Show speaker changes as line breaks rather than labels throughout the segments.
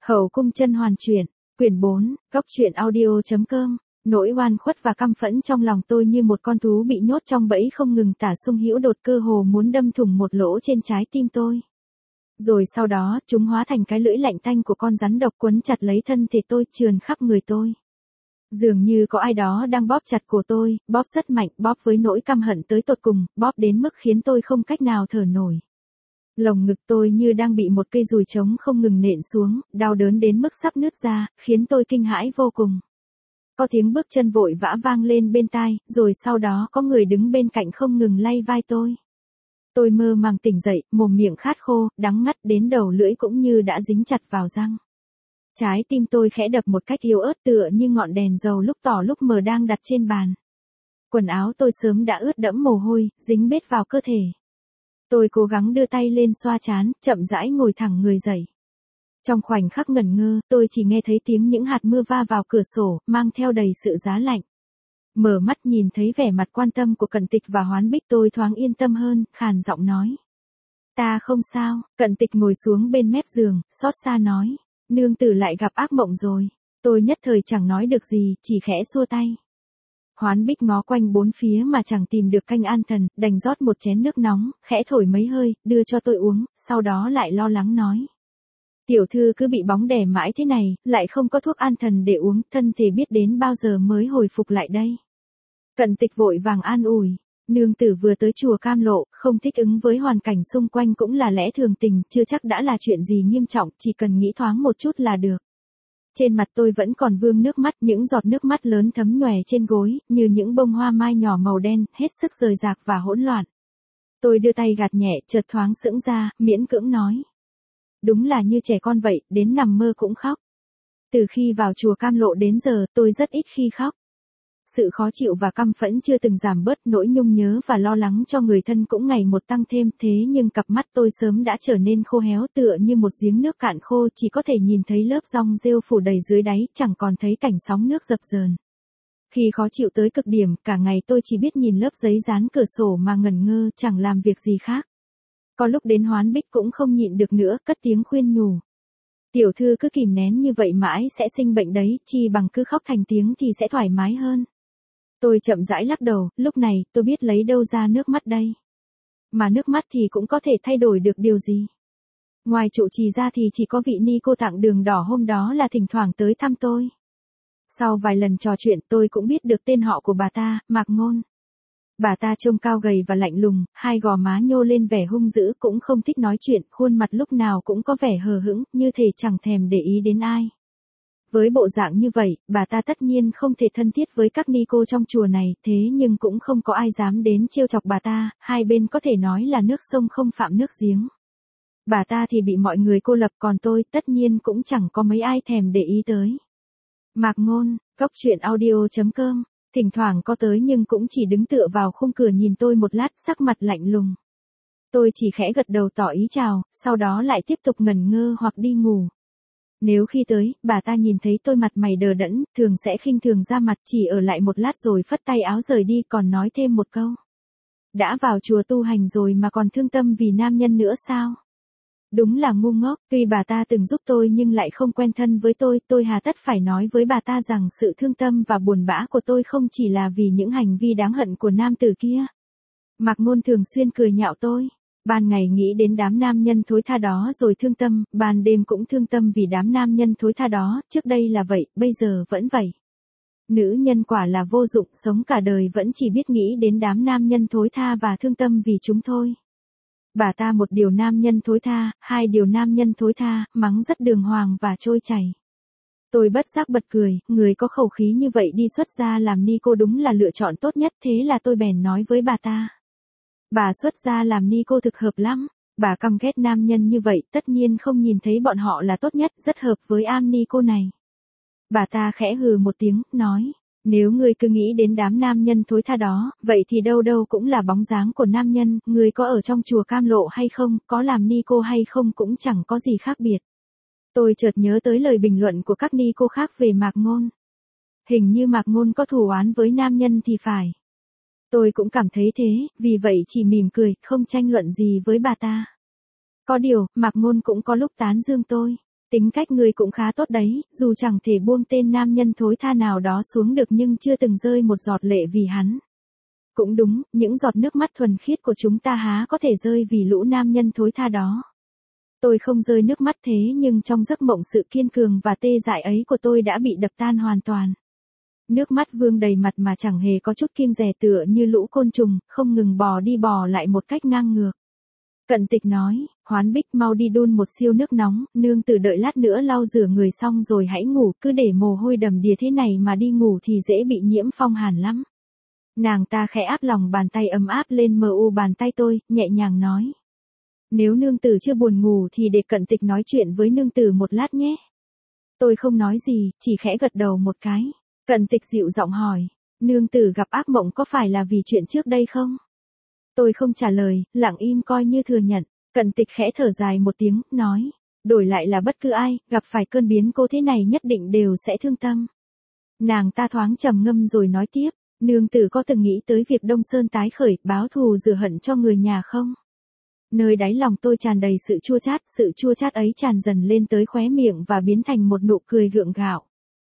Hậu cung甄hoàn truyện, quyển 4, góc truyện audio.com. Nỗi oan khuất và căm phẫn trong lòng tôi như một con thú bị nhốt trong bẫy không ngừng tả sung hữu đột, cơ hồ muốn đâm thủng một lỗ trên trái tim tôi. Rồi sau đó, chúng hóa thành cái lưỡi lạnh tanh của con rắn độc quấn chặt lấy thân thể tôi, trườn khắp người tôi. Dường như có ai đó đang bóp chặt cổ tôi, bóp rất mạnh, bóp với nỗi căm hận tới tột cùng, bóp đến mức khiến tôi không cách nào thở nổi. Lồng ngực tôi như đang bị một cây dùi trống không ngừng nện xuống, đau đớn đến mức sắp nứt ra, khiến tôi kinh hãi vô cùng. Có tiếng bước chân vội vã vang lên bên tai, rồi sau đó có người đứng bên cạnh không ngừng lay vai tôi. Tôi mơ màng tỉnh dậy, mồm miệng khát khô, đắng ngắt đến đầu lưỡi cũng như đã dính chặt vào răng. Trái tim tôi khẽ đập một cách yếu ớt tựa như ngọn đèn dầu lúc tỏ lúc mờ đang đặt trên bàn. Quần áo tôi sớm đã ướt đẫm mồ hôi, dính bết vào cơ thể. Tôi cố gắng đưa tay lên xoa trán, chậm rãi ngồi thẳng người dậy. Trong khoảnh khắc ngẩn ngơ, tôi chỉ nghe thấy tiếng những hạt mưa va vào cửa sổ, mang theo đầy sự giá lạnh. Mở mắt nhìn thấy vẻ mặt quan tâm của Cận Tịch và Hoán Bích, tôi thoáng yên tâm hơn, khàn giọng nói. Ta không sao. Cận Tịch ngồi xuống bên mép giường, xót xa nói. Nương tử lại gặp ác mộng rồi. Tôi nhất thời chẳng nói được gì, chỉ khẽ xua tay. Hoán Bích ngó quanh bốn phía mà chẳng tìm được canh an thần, đành rót một chén nước nóng, khẽ thổi mấy hơi, đưa cho tôi uống, sau đó lại lo lắng nói. Tiểu thư cứ bị bóng đè mãi thế này, lại không có thuốc an thần để uống, thân thể biết đến bao giờ mới hồi phục lại đây. Cận Tịch vội vàng an ủi. Nương tử vừa tới chùa Cam Lộ, không thích ứng với hoàn cảnh xung quanh cũng là lẽ thường tình, chưa chắc đã là chuyện gì nghiêm trọng, chỉ cần nghĩ thoáng một chút là được. Trên mặt tôi vẫn còn vương nước mắt, những giọt nước mắt lớn thấm nhòe trên gối, như những bông hoa mai nhỏ màu đen, hết sức rời rạc và hỗn loạn. Tôi đưa tay gạt nhẹ, chợt thoáng sững ra, miễn cưỡng nói. Đúng là như trẻ con vậy, đến nằm mơ cũng khóc. Từ khi vào chùa Cam Lộ đến giờ, tôi rất ít khi khóc. Sự khó chịu và căm phẫn chưa từng giảm bớt, nỗi nhung nhớ và lo lắng cho người thân cũng ngày một tăng thêm, thế nhưng cặp mắt tôi sớm đã trở nên khô héo tựa như một giếng nước cạn khô, chỉ có thể nhìn thấy lớp rong rêu phủ đầy dưới đáy, chẳng còn thấy cảnh sóng nước dập dờn. Khi khó chịu tới cực điểm, cả ngày tôi chỉ biết nhìn lớp giấy dán cửa sổ mà ngẩn ngơ, chẳng làm việc gì khác. Có lúc đến Hoán Bích cũng không nhịn được nữa, cất tiếng khuyên nhủ. Tiểu thư cứ kìm nén như vậy mãi sẽ sinh bệnh đấy, chi bằng cứ khóc thành tiếng thì sẽ thoải mái hơn. Tôi chậm rãi lắc đầu, lúc này, tôi biết lấy đâu ra nước mắt đây. Mà nước mắt thì cũng có thể thay đổi được điều gì. Ngoài trụ trì ra thì chỉ có vị ni cô tặng đường đỏ hôm đó là thỉnh thoảng tới thăm tôi. Sau vài lần trò chuyện tôi cũng biết được tên họ của bà ta, Mạc Ngôn. Bà ta trông cao gầy và lạnh lùng, hai gò má nhô lên vẻ hung dữ, cũng không thích nói chuyện, khuôn mặt lúc nào cũng có vẻ hờ hững, như thể chẳng thèm để ý đến ai. Với bộ dạng như vậy, bà ta tất nhiên không thể thân thiết với các ni cô trong chùa này, thế nhưng cũng không có ai dám đến trêu chọc bà ta, hai bên có thể nói là nước sông không phạm nước giếng. Bà ta thì bị mọi người cô lập, còn tôi tất nhiên cũng chẳng có mấy ai thèm để ý tới. Mạc Ngôn, góc truyện audio.com, thỉnh thoảng có tới nhưng cũng chỉ đứng tựa vào khung cửa nhìn tôi một lát, sắc mặt lạnh lùng. Tôi chỉ khẽ gật đầu tỏ ý chào, sau đó lại tiếp tục ngẩn ngơ hoặc đi ngủ. Nếu khi tới, bà ta nhìn thấy tôi mặt mày đờ đẫn, thường sẽ khinh thường ra mặt, chỉ ở lại một lát rồi phất tay áo rời đi, còn nói thêm một câu. Đã vào chùa tu hành rồi mà còn thương tâm vì nam nhân nữa sao? Đúng là ngu ngốc, tuy bà ta từng giúp tôi nhưng lại không quen thân với tôi hà tất phải nói với bà ta rằng sự thương tâm và buồn bã của tôi không chỉ là vì những hành vi đáng hận của nam tử kia. Mạc Ngôn thường xuyên cười nhạo tôi. Ban ngày nghĩ đến đám nam nhân thối tha đó rồi thương tâm, ban đêm cũng thương tâm vì đám nam nhân thối tha đó, trước đây là vậy, bây giờ vẫn vậy. Nữ nhân quả là vô dụng, sống cả đời vẫn chỉ biết nghĩ đến đám nam nhân thối tha và thương tâm vì chúng thôi. Bà ta một điều nam nhân thối tha, hai điều nam nhân thối tha, mắng rất đường hoàng và trôi chảy. Tôi bất giác bật cười, người có khẩu khí như vậy đi xuất gia làm ni cô đúng là lựa chọn tốt nhất, thế là tôi bèn nói với bà ta. Bà xuất gia làm ni cô thực hợp lắm, bà căm ghét nam nhân như vậy, tất nhiên không nhìn thấy bọn họ là tốt nhất, rất hợp với am ni cô này. Bà ta khẽ hừ một tiếng, nói, nếu ngươi cứ nghĩ đến đám nam nhân thối tha đó, vậy thì đâu đâu cũng là bóng dáng của nam nhân, ngươi có ở trong chùa Cam Lộ hay không, có làm ni cô hay không cũng chẳng có gì khác biệt. Tôi chợt nhớ tới lời bình luận của các ni cô khác về Mạc Ngôn. Hình như Mạc Ngôn có thù oán với nam nhân thì phải. Tôi cũng cảm thấy thế, vì vậy chỉ mỉm cười, không tranh luận gì với bà ta. Có điều, Mạc Ngôn cũng có lúc tán dương tôi. Tính cách ngươi cũng khá tốt đấy, dù chẳng thể buông tên nam nhân thối tha nào đó xuống được nhưng chưa từng rơi một giọt lệ vì hắn. Cũng đúng, những giọt nước mắt thuần khiết của chúng ta há có thể rơi vì lũ nam nhân thối tha đó. Tôi không rơi nước mắt thế nhưng trong giấc mộng sự kiên cường và tê dại ấy của tôi đã bị đập tan hoàn toàn. Nước mắt vương đầy mặt mà chẳng hề có chút kiêng dè tựa như lũ côn trùng, không ngừng bò đi bò lại một cách ngang ngược. Cận Tịch nói, Hoán Bích mau đi đun một siêu nước nóng, nương tử đợi lát nữa lau rửa người xong rồi hãy ngủ, cứ để mồ hôi đầm đìa thế này mà đi ngủ thì dễ bị nhiễm phong hàn lắm. Nàng ta khẽ áp lòng bàn tay ấm áp lên bàn tay tôi, nhẹ nhàng nói. Nếu nương tử chưa buồn ngủ thì để Cận Tịch nói chuyện với nương tử một lát nhé. Tôi không nói gì, chỉ khẽ gật đầu một cái. Cận Tịch dịu giọng hỏi, nương tử gặp ác mộng có phải là vì chuyện trước đây không? Tôi không trả lời, lặng im coi như thừa nhận. Cận Tịch khẽ thở dài một tiếng, nói, đổi lại là bất cứ ai, gặp phải cơn biến cố thế này nhất định đều sẽ thương tâm. Nàng ta thoáng trầm ngâm rồi nói tiếp, nương tử có từng nghĩ tới việc Đông Sơn tái khởi, báo thù rửa hận cho người nhà không? Nơi đáy lòng tôi tràn đầy sự chua chát ấy tràn dần lên tới khóe miệng và biến thành một nụ cười gượng gạo.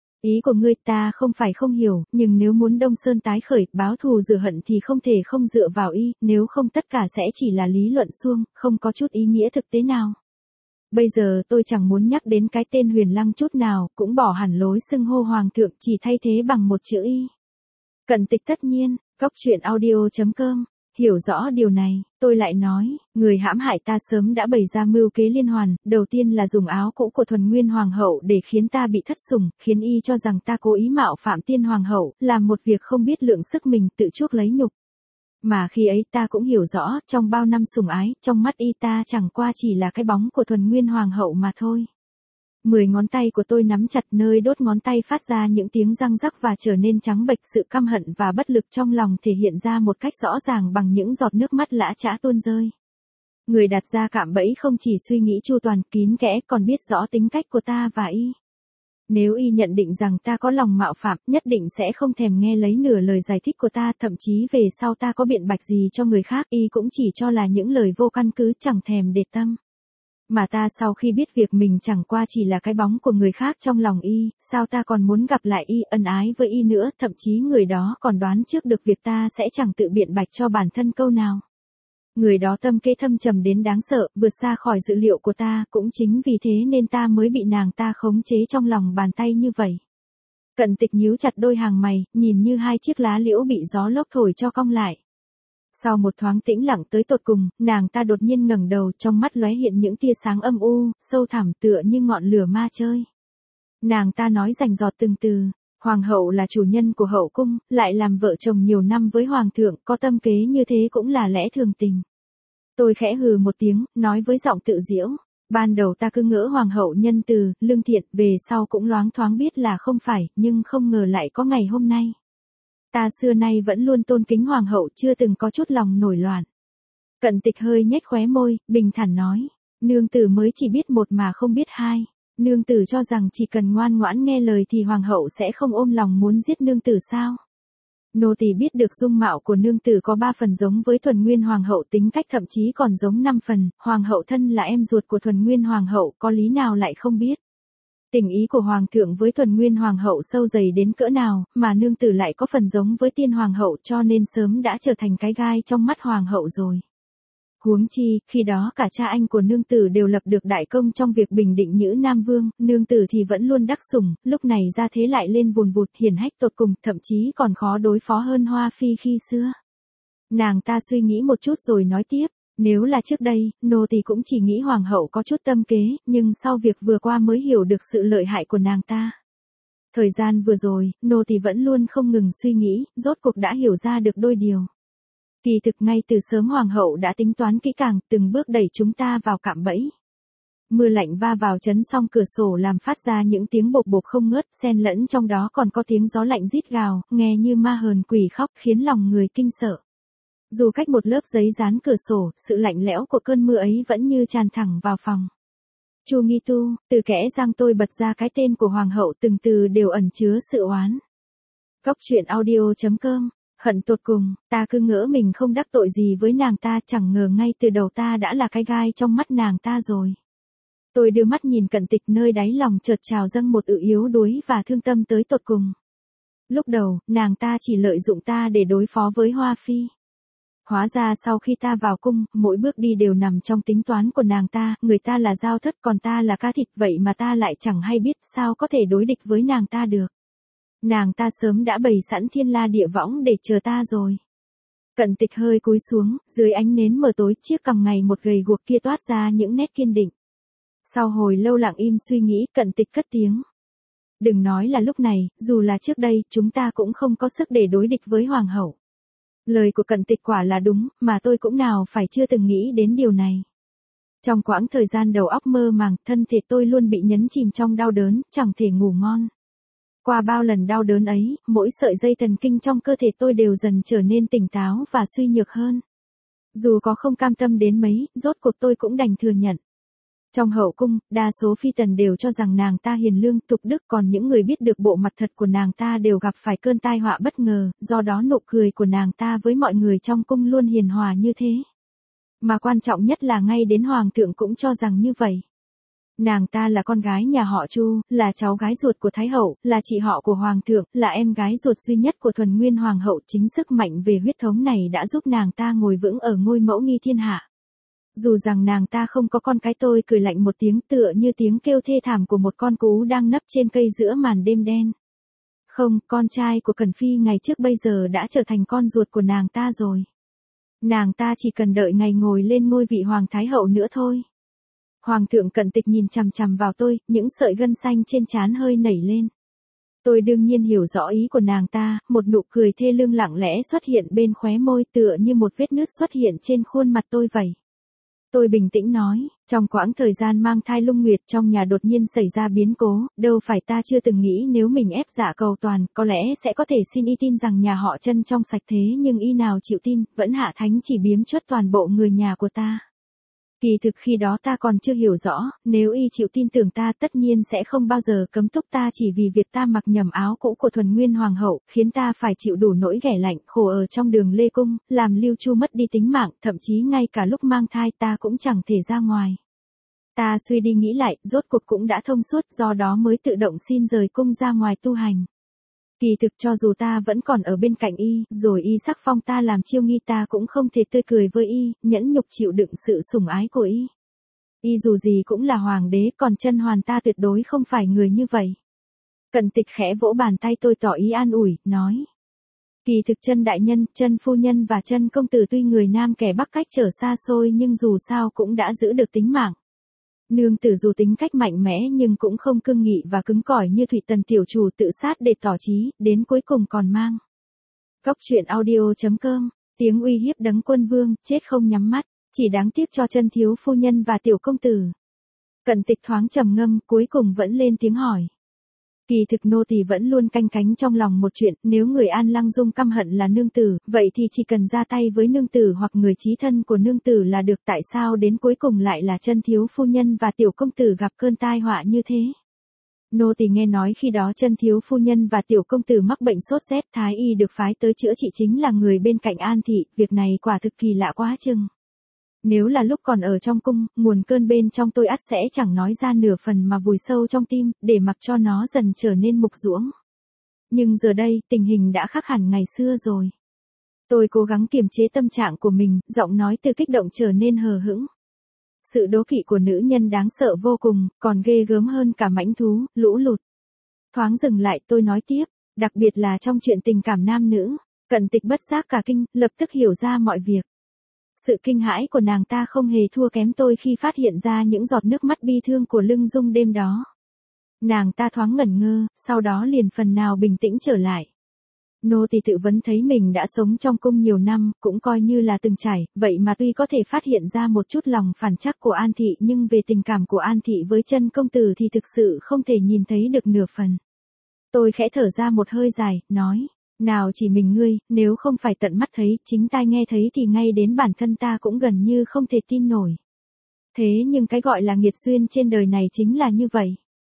Ý của ngươi ta không phải không hiểu, nhưng nếu muốn Đông Sơn tái khởi, báo thù rửa hận thì không thể không dựa vào y, nếu không tất cả sẽ chỉ là lý luận suông, không có chút ý nghĩa thực tế nào. Bây giờ tôi chẳng muốn nhắc đến cái tên Huyền Lăng chút nào, cũng bỏ hẳn lối xưng hô hoàng thượng, chỉ thay thế bằng một chữ y. Cận Tịch tất nhiên, goctruyện.audio.com. Hiểu rõ điều này, tôi lại nói, người hãm hại ta sớm đã bày ra mưu kế liên hoàn, đầu tiên là dùng áo cũ của Thuần Nguyên Hoàng hậu để khiến ta bị thất sủng, khiến y cho rằng ta cố ý mạo phạm Tiên Hoàng hậu, làm một việc không biết lượng sức mình tự chuốc lấy nhục. Mà khi ấy ta cũng hiểu rõ, trong bao năm sủng ái, trong mắt y ta chẳng qua chỉ là cái bóng của Thuần Nguyên Hoàng hậu mà thôi. 10 ngón tay của tôi nắm chặt, nơi đốt ngón tay phát ra những tiếng răng rắc và trở nên trắng bệch, sự căm hận và bất lực trong lòng thể hiện ra một cách rõ ràng bằng những giọt nước mắt lã chã tuôn rơi. Người đặt ra cạm bẫy không chỉ suy nghĩ chu toàn kín kẽ còn biết rõ tính cách của ta và y. Nếu y nhận định rằng ta có lòng mạo phạm, nhất định sẽ không thèm nghe lấy nửa lời giải thích của ta, thậm chí về sau ta có biện bạch gì cho người khác, y cũng chỉ cho là những lời vô căn cứ, chẳng thèm để tâm. Mà ta sau khi biết việc mình chẳng qua chỉ là cái bóng của người khác trong lòng y, sao ta còn muốn gặp lại y, ân ái với y nữa, thậm chí người đó còn đoán trước được việc ta sẽ chẳng tự biện bạch cho bản thân câu nào. Người đó tâm kế thâm trầm đến đáng sợ, vượt xa khỏi dự liệu của ta, cũng chính vì thế nên ta mới bị nàng ta khống chế trong lòng bàn tay như vậy. Cận Tịch nhíu chặt đôi hàng mày, nhìn như hai chiếc lá liễu bị gió lốc thổi cho cong lại. Sau một thoáng tĩnh lặng tới tột cùng, nàng ta đột nhiên ngẩng đầu, trong mắt lóe hiện những tia sáng âm u, sâu thẳm tựa như ngọn lửa ma chơi. Nàng ta nói rành rọt từng từ, Hoàng hậu là chủ nhân của hậu cung, lại làm vợ chồng nhiều năm với Hoàng thượng, có tâm kế như thế cũng là lẽ thường tình. Tôi khẽ hừ một tiếng, nói với giọng tự giễu. Ban đầu ta cứ ngỡ Hoàng hậu nhân từ, lương thiện, về sau cũng loáng thoáng biết là không phải, nhưng không ngờ lại có ngày hôm nay. Ta xưa nay vẫn luôn tôn kính Hoàng hậu, chưa từng có chút lòng nổi loạn. Cận Tịch hơi nhếch khóe môi, bình thản nói. Nương tử mới chỉ biết một mà không biết hai. Nương tử cho rằng chỉ cần ngoan ngoãn nghe lời thì Hoàng hậu sẽ không ôm lòng muốn giết nương tử sao? Nô tỳ biết được dung mạo của nương tử có 3 phần giống với Thuần Nguyên Hoàng hậu, tính cách thậm chí còn giống 5 phần, Hoàng hậu thân là em ruột của Thuần Nguyên Hoàng hậu, có lý nào lại không biết. Tình ý của Hoàng thượng với Thuần Nguyên Hoàng hậu sâu dày đến cỡ nào, mà nương tử lại có phần giống với Tiên Hoàng hậu, cho nên sớm đã trở thành cái gai trong mắt Hoàng hậu rồi. Huống chi, khi đó cả cha anh của nương tử đều lập được đại công trong việc bình định Nhữ Nam Vương, nương tử thì vẫn luôn đắc sủng, lúc này ra thế lại lên vùn vụt, hiển hách tột cùng, thậm chí còn khó đối phó hơn Hoa Phi khi xưa. Nàng ta suy nghĩ một chút rồi nói tiếp, nếu là trước đây, nô tỳ cũng chỉ nghĩ Hoàng hậu có chút tâm kế, nhưng sau việc vừa qua mới hiểu được sự lợi hại của nàng ta. Thời gian vừa rồi, nô tỳ vẫn luôn không ngừng suy nghĩ, rốt cuộc đã hiểu ra được đôi điều. Kỳ thực ngay từ sớm Hoàng hậu đã tính toán kỹ càng, từng bước đẩy chúng ta vào cạm bẫy. Mưa lạnh va vào chấn song cửa sổ làm phát ra những tiếng bộp bộp không ngớt, xen lẫn trong đó còn có tiếng gió lạnh rít gào, nghe như ma hờn quỷ khóc, khiến lòng người kinh sợ. Dù cách một lớp giấy dán cửa sổ, sự lạnh lẽo của cơn mưa ấy vẫn như tràn thẳng vào phòng. Chu Nghi Tu, từ kẽ răng tôi bật ra cái tên của Hoàng hậu, từng từ đều ẩn chứa sự oán. Goctruyện.audio.com. Hận tột cùng, ta cứ ngỡ mình không đắc tội gì với nàng ta, chẳng ngờ ngay từ đầu ta đã là cái gai trong mắt nàng ta rồi. Tôi đưa mắt nhìn Cận Tịch, nơi đáy lòng chợt trào dâng một yếu đuối và thương tâm tới tột cùng. Lúc đầu, nàng ta chỉ lợi dụng ta để đối phó với Hoa Phi. Hóa ra sau khi ta vào cung, mỗi bước đi đều nằm trong tính toán của nàng ta, người ta là dao thất còn ta là cá thịt, vậy mà ta lại chẳng hay biết sao có thể đối địch với nàng ta được. Nàng ta sớm đã bày sẵn thiên la địa võng để chờ ta rồi. Cận Tịch hơi cúi xuống, dưới ánh nến mờ tối, chiếc cằm ngày một gầy guộc kia toát ra những nét kiên định. Sau hồi lâu lặng im suy nghĩ, Cận Tịch cất tiếng. Đừng nói là lúc này, dù là trước đây, chúng ta cũng không có sức để đối địch với hoàng hậu. Lời của Cận Tịch quả là đúng, mà tôi cũng nào phải chưa từng nghĩ đến điều này. Trong quãng thời gian đầu óc mơ màng, thân thể tôi luôn bị nhấn chìm trong đau đớn, chẳng thể ngủ ngon. Qua bao lần đau đớn ấy, mỗi sợi dây thần kinh trong cơ thể tôi đều dần trở nên tỉnh táo và suy nhược hơn. Dù có không cam tâm đến mấy, rốt cuộc tôi cũng đành thừa nhận. Trong hậu cung, đa số phi tần đều cho rằng nàng ta hiền lương, tục đức, còn những người biết được bộ mặt thật của nàng ta đều gặp phải cơn tai họa bất ngờ, do đó nụ cười của nàng ta với mọi người trong cung luôn hiền hòa như thế. Mà quan trọng nhất là ngay đến hoàng thượng cũng cho rằng như vậy. Nàng ta là con gái nhà họ Chu, là cháu gái ruột của Thái hậu, là chị họ của hoàng thượng, là em gái ruột duy nhất của Thuần Nguyên hoàng hậu. Chính sức mạnh về huyết thống này đã giúp nàng ta ngồi vững ở ngôi mẫu nghi thiên hạ. Dù rằng nàng ta không có con cái, tôi cười lạnh một tiếng, tựa như tiếng kêu thê thảm của một con cú đang nấp trên cây giữa màn đêm đen. Không, con trai của Cẩn Phi ngày trước bây giờ đã trở thành con ruột của nàng ta rồi. Nàng ta chỉ cần đợi ngày ngồi lên ngôi vị hoàng thái hậu nữa thôi. Hoàng thượng Cận Tịch nhìn chằm chằm vào tôi, những sợi gân xanh trên trán hơi nảy lên. Tôi đương nhiên hiểu rõ ý của nàng ta, một nụ cười thê lương lặng lẽ xuất hiện bên khóe môi, tựa như một vết nứt xuất hiện trên khuôn mặt tôi vậy. Tôi bình tĩnh nói, trong quãng thời gian mang thai Lung Nguyệt trong nhà đột nhiên xảy ra biến cố, đâu phải ta chưa từng nghĩ nếu mình ép dạ cầu toàn, có lẽ sẽ có thể xin y tin rằng nhà họ Chân trong sạch, thế nhưng y nào chịu tin, vẫn hạ thánh chỉ biếm chuất toàn bộ người nhà của ta. Kỳ thực khi đó ta còn chưa hiểu rõ, nếu y chịu tin tưởng ta tất nhiên sẽ không bao giờ cấm túc ta chỉ vì việc ta mặc nhầm áo cũ của Thuần Nguyên hoàng hậu, khiến ta phải chịu đủ nỗi ghẻ lạnh, khổ ở trong đường Lê Cung, làm Lưu Chu mất đi tính mạng, thậm chí ngay cả lúc mang thai ta cũng chẳng thể ra ngoài. Ta suy đi nghĩ lại, rốt cuộc cũng đã thông suốt, do đó mới tự động xin rời cung ra ngoài tu hành. Kỳ thực cho dù ta vẫn còn ở bên cạnh y, rồi y sắc phong ta làm chiêu nghi, ta cũng không thể tươi cười với y, nhẫn nhục chịu đựng sự sủng ái của y. Y dù gì cũng là hoàng đế, còn Chân Hoàn ta tuyệt đối không phải người như vậy. Cận Tịch khẽ vỗ bàn tay tôi tỏ ý an ủi, nói. Kỳ thực Chân đại nhân, Chân phu nhân và Chân công tử tuy người Nam kẻ Bắc cách trở xa xôi nhưng dù sao cũng đã giữ được tính mạng. Nương tử dù tính cách mạnh mẽ nhưng cũng không cương nghị và cứng cỏi như Thủy Tần tiểu chủ tự sát để tỏ chí, đến cuối cùng còn mang. Góc truyện audio.com, tiếng uy hiếp Đấng Quân Vương, chết không nhắm mắt, chỉ đáng tiếc cho Chân thiếu phu nhân và tiểu công tử. Cận Tịch thoáng trầm ngâm, cuối cùng vẫn lên tiếng hỏi. Kỳ thực nô tỳ vẫn luôn canh cánh trong lòng một chuyện, nếu người An Lăng Dung căm hận là nương tử, vậy thì chỉ cần ra tay với nương tử hoặc người chí thân của nương tử là được, tại sao đến cuối cùng lại là Chân thiếu phu nhân và tiểu công tử gặp cơn tai họa như thế? Nô tỳ nghe nói khi đó Chân thiếu phu nhân và tiểu công tử mắc bệnh sốt rét, thái y được phái tới chữa trị chính là người bên cạnh An thị, việc này quả thực kỳ lạ quá chừng. Nếu là lúc còn ở trong cung, nguồn cơn bên trong tôi ắt sẽ chẳng nói ra nửa phần mà vùi sâu trong tim, để mặc cho nó dần trở nên mục ruỗng. Nhưng giờ đây, tình hình đã khác hẳn ngày xưa rồi. Tôi cố gắng kiềm chế tâm trạng của mình, giọng nói từ kích động trở nên hờ hững. Sự đố kỵ của nữ nhân đáng sợ vô cùng, còn ghê gớm hơn cả mãnh thú, lũ lụt. Thoáng dừng lại, tôi nói tiếp, đặc biệt là trong chuyện tình cảm nam nữ. Cận Tịch bất giác cả kinh, lập tức hiểu ra mọi việc. Sự kinh hãi của nàng ta không hề thua kém tôi khi phát hiện ra những giọt nước mắt bi thương của Lưng Dung đêm đó. Nàng ta thoáng ngẩn ngơ, sau đó liền phần nào bình tĩnh trở lại. Nô tỳ tự vấn thấy mình đã sống trong cung nhiều năm, cũng coi như là từng trải, vậy mà tuy có thể phát hiện ra một chút lòng phản trắc của An thị, nhưng về tình cảm của An thị với Chân công tử thì thực sự không thể nhìn thấy được nửa phần. Tôi khẽ thở ra một hơi dài, nói. Nào chỉ mình ngươi, nếu không phải tận mắt thấy, chính tai nghe thấy thì ngay đến bản thân ta cũng gần như không thể tin nổi. Thế nhưng cái gọi là nghiệt duyên trên đời này chính là như vậy.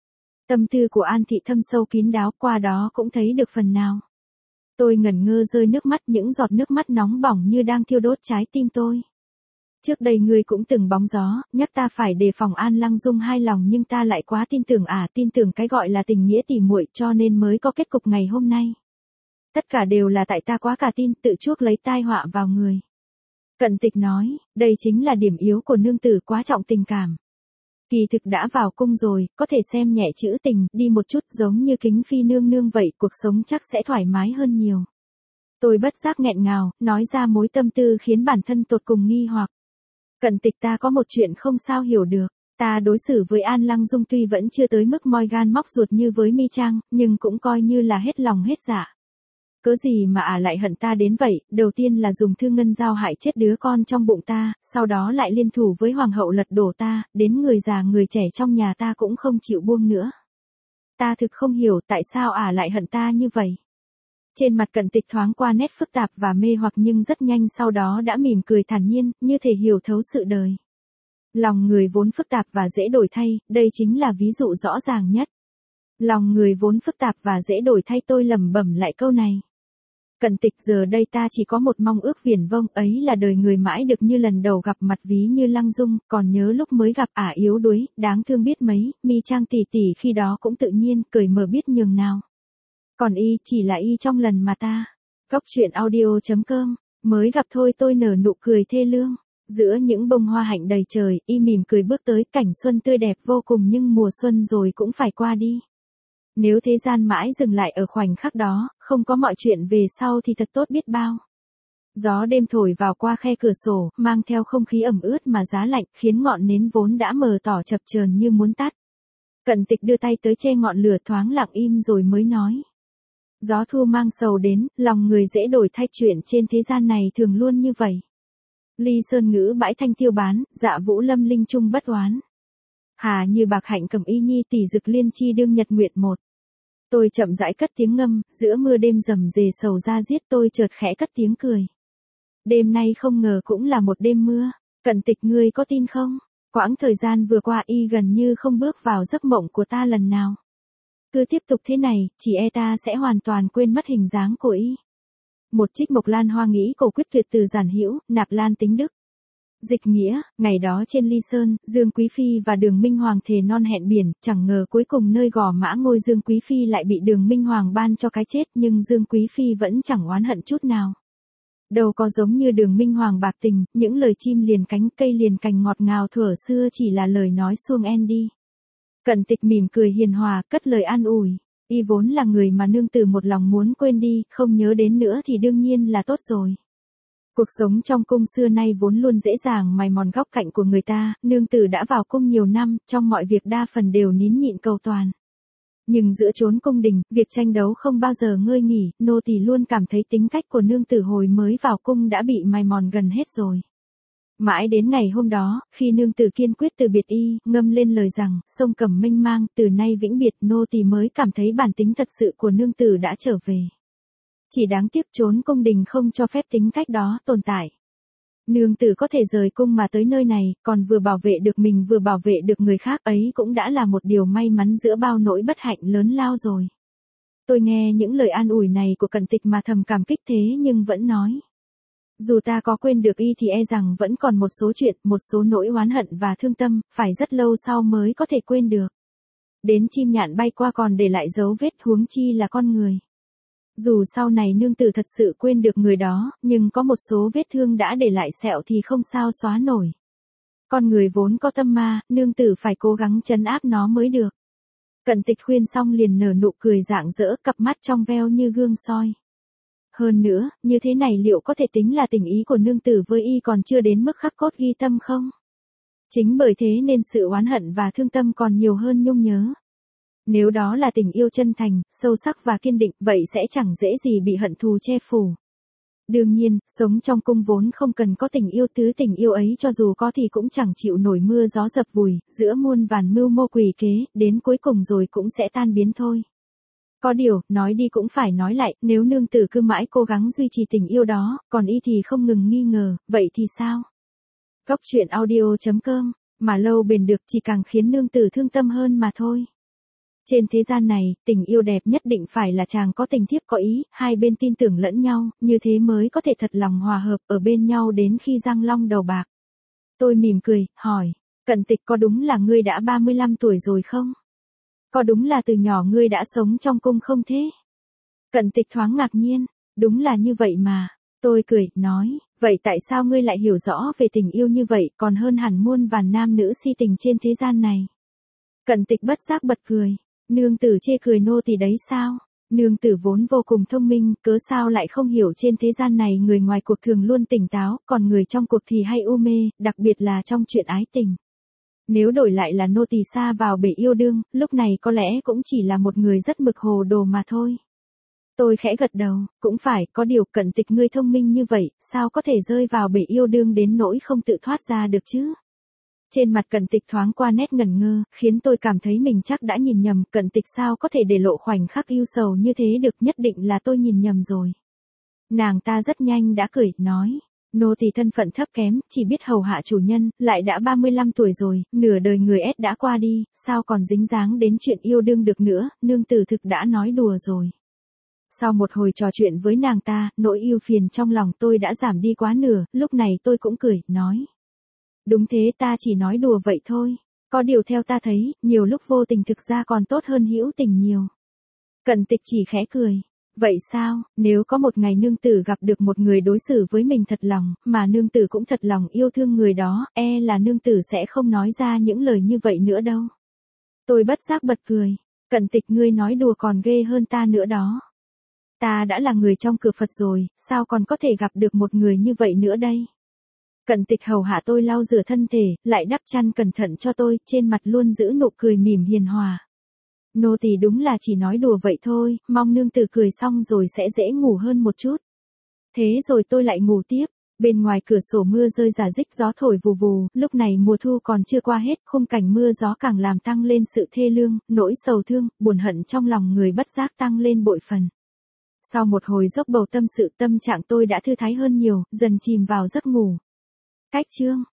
Tâm tư của An thị thâm sâu kín đáo, qua đó cũng thấy được phần nào. Tôi ngẩn ngơ rơi nước mắt, những giọt nước mắt nóng bỏng như đang thiêu đốt trái tim tôi. Trước đây ngươi cũng từng bóng gió, nhắc ta phải đề phòng An Lăng Dung hai lòng nhưng ta lại quá tin tưởng cái gọi là tình nghĩa tỉ muội cho nên mới có kết cục ngày hôm nay. Tất cả đều là tại ta quá cả tin, tự chuốc lấy tai họa vào người. Cận Tịch nói, đây chính là điểm yếu của nương tử, quá trọng tình cảm. Kỳ thực đã vào cung rồi, có thể xem nhẹ chữ tình, đi một chút giống như Kính Phi nương nương vậy, cuộc sống chắc sẽ thoải mái hơn nhiều. Tôi bất giác nghẹn ngào, nói ra mối tâm tư khiến bản thân tột cùng nghi hoặc. Cận Tịch, ta có một chuyện không sao hiểu được. Ta đối xử với An Lăng Dung tuy vẫn chưa tới mức moi gan móc ruột như với Mi Trang, nhưng cũng coi như là hết lòng hết dạ. Cớ gì mà lại hận ta đến vậy, đầu tiên là dùng Thư Ngân Giao hại chết đứa con trong bụng ta, sau đó lại liên thủ với hoàng hậu lật đổ ta, đến người già người trẻ trong nhà ta cũng không chịu buông nữa. Ta thực không hiểu tại sao lại hận ta như vậy. Trên mặt Cận Tịch thoáng qua nét phức tạp và mê hoặc nhưng rất nhanh sau đó đã mỉm cười thản nhiên, như thể hiểu thấu sự đời. Lòng người vốn phức tạp và dễ đổi thay, đây chính là ví dụ rõ ràng nhất. Lòng người vốn phức tạp và dễ đổi thay, tôi lẩm bẩm lại câu này. Cận Tịch, giờ đây ta chỉ có một mong ước viển vông, ấy là đời người mãi được như lần đầu gặp mặt ví như Lăng Dung, còn nhớ lúc mới gặp yếu đuối, đáng thương biết mấy, Mi Trang tỷ tỷ khi đó cũng tự nhiên, cởi mở biết nhường nào. Còn y, chỉ là y trong lần mà ta. Góc truyện audio.com, mới gặp thôi tôi nở nụ cười thê lương. Giữa những bông hoa hạnh đầy trời, y mỉm cười bước tới, cảnh xuân tươi đẹp vô cùng nhưng mùa xuân rồi cũng phải qua đi. Nếu thế gian mãi dừng lại ở khoảnh khắc đó, không có mọi chuyện về sau thì thật tốt biết bao. Gió đêm thổi vào qua khe cửa sổ, mang theo không khí ẩm ướt mà giá lạnh, khiến ngọn nến vốn đã mờ tỏ chập chờn như muốn tắt. Cận Tịch đưa tay tới che ngọn lửa, thoáng lặng im rồi mới nói. Gió thu mang sầu đến, lòng người dễ đổi thay, chuyện trên thế gian này thường luôn như vậy. Ly sơn ngữ bãi thanh tiêu bán, dạ vũ lâm linh trung bất oán. Hà như bạc hạnh cầm y nhi, tỷ dực liên chi đương nhật nguyệt một. Tôi chậm rãi cất tiếng ngâm, giữa mưa đêm rầm rề sầu ra giết, tôi chợt khẽ cất tiếng cười. Đêm nay không ngờ cũng là một đêm mưa. Cận Tịch, ngươi có tin không? Quãng thời gian vừa qua y gần như không bước vào giấc mộng của ta lần nào. Cứ tiếp tục thế này, chỉ ta sẽ hoàn toàn quên mất hình dáng của y. Một trích Mộc Lan hoa nghĩ cổ quyết tuyệt từ Giản Hữu, Nạp Lan Tính Đức. Dịch nghĩa, ngày đó trên Ly Sơn, Dương Quý Phi và Đường Minh Hoàng thề non hẹn biển, chẳng ngờ cuối cùng nơi Gò Mã Ngôi Dương Quý Phi lại bị Đường Minh Hoàng ban cho cái chết, nhưng Dương Quý Phi vẫn chẳng oán hận chút nào. Đâu có giống như Đường Minh Hoàng bạc tình, những lời chim liền cánh cây liền cành ngọt ngào thuở xưa chỉ là lời nói suông en đi. Cận Tịch mỉm cười hiền hòa, cất lời an ủi. Y vốn là người mà nương tử một lòng muốn quên đi, không nhớ đến nữa thì đương nhiên là tốt rồi. Cuộc sống trong cung xưa nay vốn luôn dễ dàng mài mòn góc cạnh của người ta, nương tử đã vào cung nhiều năm, trong mọi việc đa phần đều nín nhịn cầu toàn. Nhưng giữa chốn cung đình, việc tranh đấu không bao giờ ngơi nghỉ, nô tỳ luôn cảm thấy tính cách của nương tử hồi mới vào cung đã bị mài mòn gần hết rồi. Mãi đến ngày hôm đó, khi nương tử kiên quyết từ biệt y, ngâm lên lời rằng, sông Cẩm mênh mang, từ nay vĩnh biệt, nô tỳ mới cảm thấy bản tính thật sự của nương tử đã trở về. Chỉ đáng tiếc chốn cung đình không cho phép tính cách đó tồn tại. Nương tử có thể rời cung mà tới nơi này, còn vừa bảo vệ được mình vừa bảo vệ được người khác, ấy cũng đã là một điều may mắn giữa bao nỗi bất hạnh lớn lao rồi. Tôi nghe những lời an ủi này của Cận Tịch mà thầm cảm kích thế nhưng vẫn nói. Dù ta có quên được y thì rằng vẫn còn một số chuyện, một số nỗi oán hận và thương tâm, phải rất lâu sau mới có thể quên được. Đến chim nhạn bay qua còn để lại dấu vết, huống chi là con người. Dù sau này nương tử thật sự quên được người đó, nhưng có một số vết thương đã để lại sẹo thì không sao xóa nổi. Con người vốn có tâm ma, nương tử phải cố gắng trấn áp nó mới được. Cận Tịch khuyên xong liền nở nụ cười rạng rỡ, cặp mắt trong veo như gương soi. Hơn nữa, như thế này liệu có thể tính là tình ý của nương tử với y còn chưa đến mức khắc cốt ghi tâm không? Chính bởi thế nên sự oán hận và thương tâm còn nhiều hơn nhung nhớ. Nếu đó là tình yêu chân thành, sâu sắc và kiên định, vậy sẽ chẳng dễ gì bị hận thù che phủ. Đương nhiên, sống trong cung vốn không cần có tình yêu, tứ tình yêu ấy cho dù có thì cũng chẳng chịu nổi mưa gió dập vùi, giữa muôn vàn mưu mô quỷ kế, đến cuối cùng rồi cũng sẽ tan biến thôi. Có điều, nói đi cũng phải nói lại, nếu nương tử cứ mãi cố gắng duy trì tình yêu đó, còn y thì không ngừng nghi ngờ, vậy thì sao? Góc truyện audio.com, mà lâu bền được chỉ càng khiến nương tử thương tâm hơn mà thôi. Trên thế gian này, tình yêu đẹp nhất định phải là chàng có tình thiếp có ý, hai bên tin tưởng lẫn nhau, như thế mới có thể thật lòng hòa hợp ở bên nhau đến khi răng long đầu bạc. Tôi mỉm cười, hỏi, Cận Tịch có đúng là ngươi đã 35 tuổi rồi không? Có đúng là từ nhỏ ngươi đã sống trong cung không thế? Cận Tịch thoáng ngạc nhiên, đúng là như vậy mà. Tôi cười, nói, vậy tại sao ngươi lại hiểu rõ về tình yêu như vậy còn hơn hẳn muôn vàn nam nữ si tình trên thế gian này? Cận Tịch bất giác bật cười, nương tử chê cười nô tỳ đấy sao? Nương tử vốn vô cùng thông minh, cớ sao lại không hiểu trên thế gian này người ngoài cuộc thường luôn tỉnh táo, còn người trong cuộc thì hay u mê, đặc biệt là trong chuyện ái tình. Nếu đổi lại là nô tỳ sa vào bể yêu đương, lúc này có lẽ cũng chỉ là một người rất mực hồ đồ mà thôi. Tôi khẽ gật đầu, cũng phải, có điều Cận Tịch ngươi thông minh như vậy, sao có thể rơi vào bể yêu đương đến nỗi không tự thoát ra được chứ? Trên mặt Cận Tịch thoáng qua nét ngẩn ngơ, khiến tôi cảm thấy mình chắc đã nhìn nhầm, Cận Tịch sao có thể để lộ khoảnh khắc yêu sầu như thế được, nhất định là tôi nhìn nhầm rồi. Nàng ta rất nhanh đã cười, nói, nô tỳ thân phận thấp kém, chỉ biết hầu hạ chủ nhân, lại đã 35 tuổi rồi, nửa đời người ép đã qua đi, sao còn dính dáng đến chuyện yêu đương được nữa, nương tử thực đã nói đùa rồi. Sau một hồi trò chuyện với nàng ta, nỗi ưu phiền trong lòng tôi đã giảm đi quá nửa, lúc này tôi cũng cười, nói. Đúng thế, ta chỉ nói đùa vậy thôi. Có điều theo ta thấy, nhiều lúc vô tình thực ra còn tốt hơn hữu tình nhiều. Cận Tịch chỉ khẽ cười. Vậy sao, nếu có một ngày nương tử gặp được một người đối xử với mình thật lòng, mà nương tử cũng thật lòng yêu thương người đó, là nương tử sẽ không nói ra những lời như vậy nữa đâu. Tôi bất giác bật cười. Cận Tịch ngươi nói đùa còn ghê hơn ta nữa đó. Ta đã là người trong cửa Phật rồi, sao còn có thể gặp được một người như vậy nữa đây? Cận Tịch hầu hạ tôi lau rửa thân thể, lại đắp chăn cẩn thận cho tôi, trên mặt luôn giữ nụ cười mỉm hiền hòa. Nô tỳ đúng là chỉ nói đùa vậy thôi, mong nương tử cười xong rồi sẽ dễ ngủ hơn một chút. Thế rồi tôi lại ngủ tiếp, bên ngoài cửa sổ mưa rơi rả rích, gió thổi vù vù, lúc này mùa thu còn chưa qua hết, khung cảnh mưa gió càng làm tăng lên sự thê lương, nỗi sầu thương, buồn hận trong lòng người bất giác tăng lên bội phần. Sau một hồi dốc bầu tâm sự, tâm trạng tôi đã thư thái hơn nhiều, dần chìm vào giấc ngủ. Cách chương